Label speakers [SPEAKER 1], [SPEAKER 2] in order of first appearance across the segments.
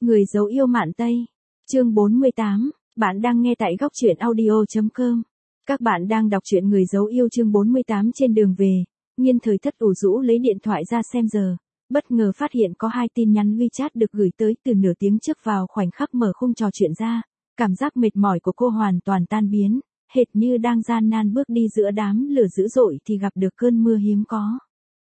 [SPEAKER 1] Người dấu yêu Mạn Tây. Chương 48, bạn đang nghe tại góc truyện audio.com. Các bạn đang đọc truyện Người dấu yêu chương 48 trên đường về. Nhiên Thời Thất ủ rũ lấy điện thoại ra xem giờ. Bất ngờ phát hiện có 2 tin nhắn WeChat được gửi tới từ nửa tiếng trước vào khoảnh khắc mở khung trò chuyện ra. Cảm giác mệt mỏi của cô hoàn toàn tan biến, hệt như đang gian nan bước đi giữa đám lửa dữ dội thì gặp được cơn mưa hiếm có.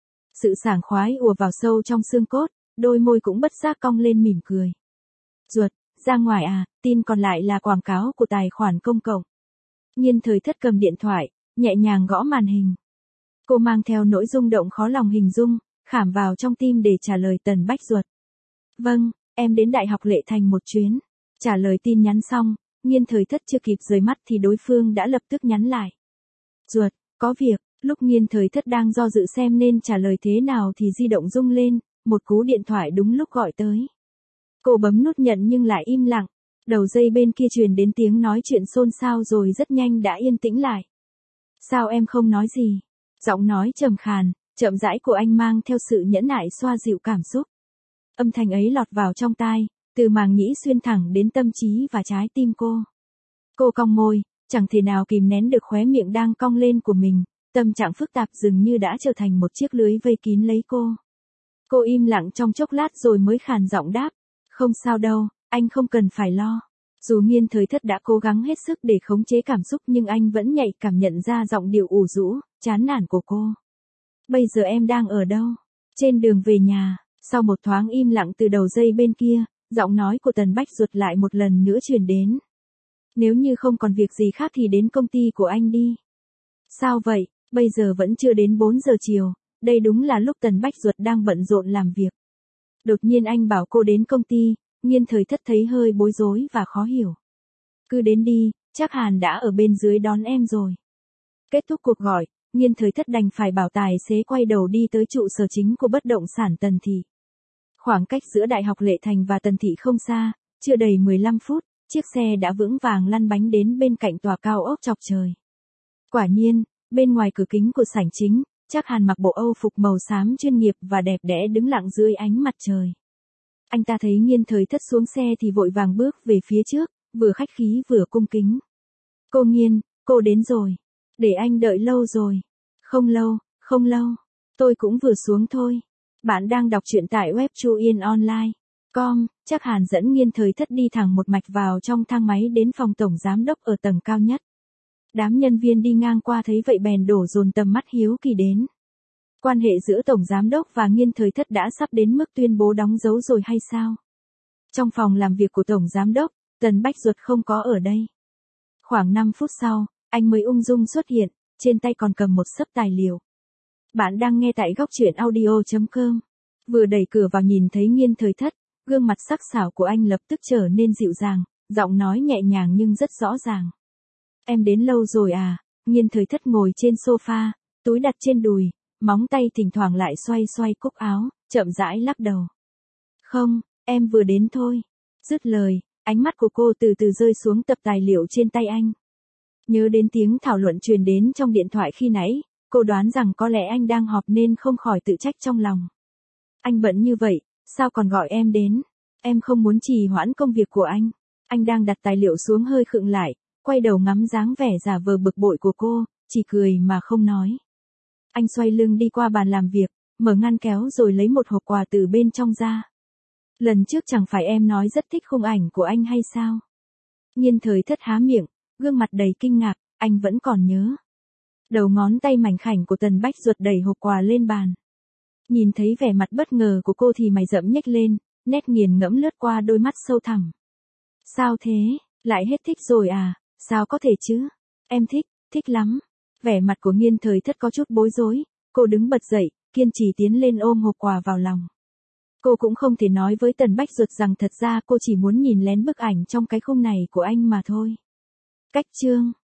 [SPEAKER 1] Sự sảng khoái ùa vào sâu trong xương cốt, đôi môi cũng bất giác cong lên mỉm cười. Ruột, ra ngoài à, tin còn lại là quảng cáo của tài khoản công cộng. Nhiên Thời Thất cầm điện thoại, nhẹ nhàng gõ màn hình. Cô mang theo nỗi rung động khó lòng hình dung, khảm vào trong tim để trả lời Tần Bách Duật. Vâng, em đến Đại học Lệ Thành một chuyến. Trả lời tin nhắn xong, Nhiên Thời Thất chưa kịp rời mắt thì đối phương đã lập tức nhắn lại. Duật, có việc. Lúc Nhiên Thời Thất đang do dự xem nên trả lời thế nào thì di động rung lên, một cú điện thoại đúng lúc gọi tới. Cô bấm nút nhận nhưng lại im lặng, đầu dây bên kia truyền đến tiếng nói chuyện xôn xao rồi rất nhanh đã yên tĩnh lại. Sao em không nói gì? Giọng nói trầm khàn, chậm rãi của anh mang theo sự nhẫn nại xoa dịu cảm xúc. Âm thanh ấy lọt vào trong tai, từ màng nhĩ xuyên thẳng đến tâm trí và trái tim cô. Cô cong môi, chẳng thể nào kìm nén được khóe miệng đang cong lên của mình. Tâm trạng phức tạp dường như đã trở thành một chiếc lưới vây kín lấy cô. Cô im lặng trong chốc lát rồi mới khàn giọng đáp. Không sao đâu, anh không cần phải lo. Dù Nhiên Thời Thất đã cố gắng hết sức để khống chế cảm xúc nhưng anh vẫn nhạy cảm nhận ra giọng điệu ủ rũ, chán nản của cô. Bây giờ em đang ở đâu? Trên đường về nhà. Sau một thoáng im lặng từ đầu dây bên kia, giọng nói của Tần Bách Duật lại một lần nữa truyền đến. Nếu như không còn việc gì khác thì đến công ty của anh đi. Sao vậy? Bây giờ vẫn chưa đến 4 giờ chiều, đây đúng là lúc Tần Bách Duật đang bận rộn làm việc. Đột nhiên anh bảo cô đến công ty, Nhiên Thời Thất thấy hơi bối rối và khó hiểu. Cứ đến đi, chắc Hàn đã ở bên dưới đón em rồi. Kết thúc cuộc gọi, Nhiên Thời Thất đành phải bảo tài xế quay đầu đi tới trụ sở chính của bất động sản Tần Thị. Khoảng cách giữa Đại học Lệ Thành và Tần Thị không xa, chưa đầy 15 phút, chiếc xe đã vững vàng lăn bánh đến bên cạnh tòa cao ốc chọc trời. Quả nhiên, bên ngoài cửa kính của sảnh chính, Trác Hàn mặc bộ Âu phục màu xám chuyên nghiệp và đẹp đẽ đứng lặng dưới ánh mặt trời. Anh ta thấy Nhiên Thời Thất xuống xe thì vội vàng bước về phía trước, vừa khách khí vừa cung kính. Cô Nhiên, cô đến rồi. Để anh đợi lâu rồi. Không lâu. Tôi cũng vừa xuống thôi. Bạn đang đọc truyện tại web chuyenonline.com. Trác Hàn dẫn Nhiên Thời Thất đi thẳng một mạch vào trong thang máy đến phòng tổng giám đốc ở tầng cao nhất. Đám nhân viên đi ngang qua thấy vậy bèn đổ dồn tầm mắt hiếu kỳ đến. Quan hệ giữa tổng giám đốc và Nhiên Thời Thất đã sắp đến mức tuyên bố đóng dấu rồi hay sao? Trong phòng làm việc của tổng giám đốc, Tần Bách Duật không có ở đây. Khoảng 5 phút sau, anh mới ung dung xuất hiện, trên tay còn cầm một xấp tài liệu. Bạn đang nghe tại góc truyện audio.com. Vừa đẩy cửa vào nhìn thấy Nhiên Thời Thất, gương mặt sắc sảo của anh lập tức trở nên dịu dàng, giọng nói nhẹ nhàng nhưng rất rõ ràng. Em đến lâu rồi à? Nhiên Thời Thất ngồi trên sofa, túi đặt trên đùi, móng tay thỉnh thoảng lại xoay xoay cúc áo, chậm rãi lắc đầu. Không, em vừa đến thôi. Dứt lời, ánh mắt của cô từ từ rơi xuống tập tài liệu trên tay anh. Nhớ đến tiếng thảo luận truyền đến trong điện thoại khi nãy, cô đoán rằng có lẽ anh đang họp nên không khỏi tự trách trong lòng. Anh bận như vậy, sao còn gọi em đến? Em không muốn trì hoãn công việc của anh. Anh đang đặt tài liệu xuống hơi khựng lại, quay đầu ngắm dáng vẻ giả vờ bực bội của cô, chỉ cười mà không nói. Anh xoay lưng đi qua bàn làm việc, mở ngăn kéo rồi lấy một hộp quà từ bên trong ra. Lần trước chẳng phải em nói rất thích khung ảnh của anh hay sao? Nhiên Thời Thất há miệng, gương mặt đầy kinh ngạc, anh vẫn còn nhớ. Đầu ngón tay mảnh khảnh của Tần Bách Duật đẩy hộp quà lên bàn. Nhìn thấy vẻ mặt bất ngờ của cô thì mày rậm nhếch lên, nét nghiền ngẫm lướt qua đôi mắt sâu thẳm. Sao thế, lại hết thích rồi à? Sao có thể chứ? Em thích lắm. Vẻ mặt của Nhiên Thời Thất có chút bối rối, cô đứng bật dậy, kiên trì tiến lên ôm hộp quà vào lòng. Cô cũng không thể nói với Tần Bách Duật rằng thật ra cô chỉ muốn nhìn lén bức ảnh trong cái khung này của anh mà thôi. Cách chương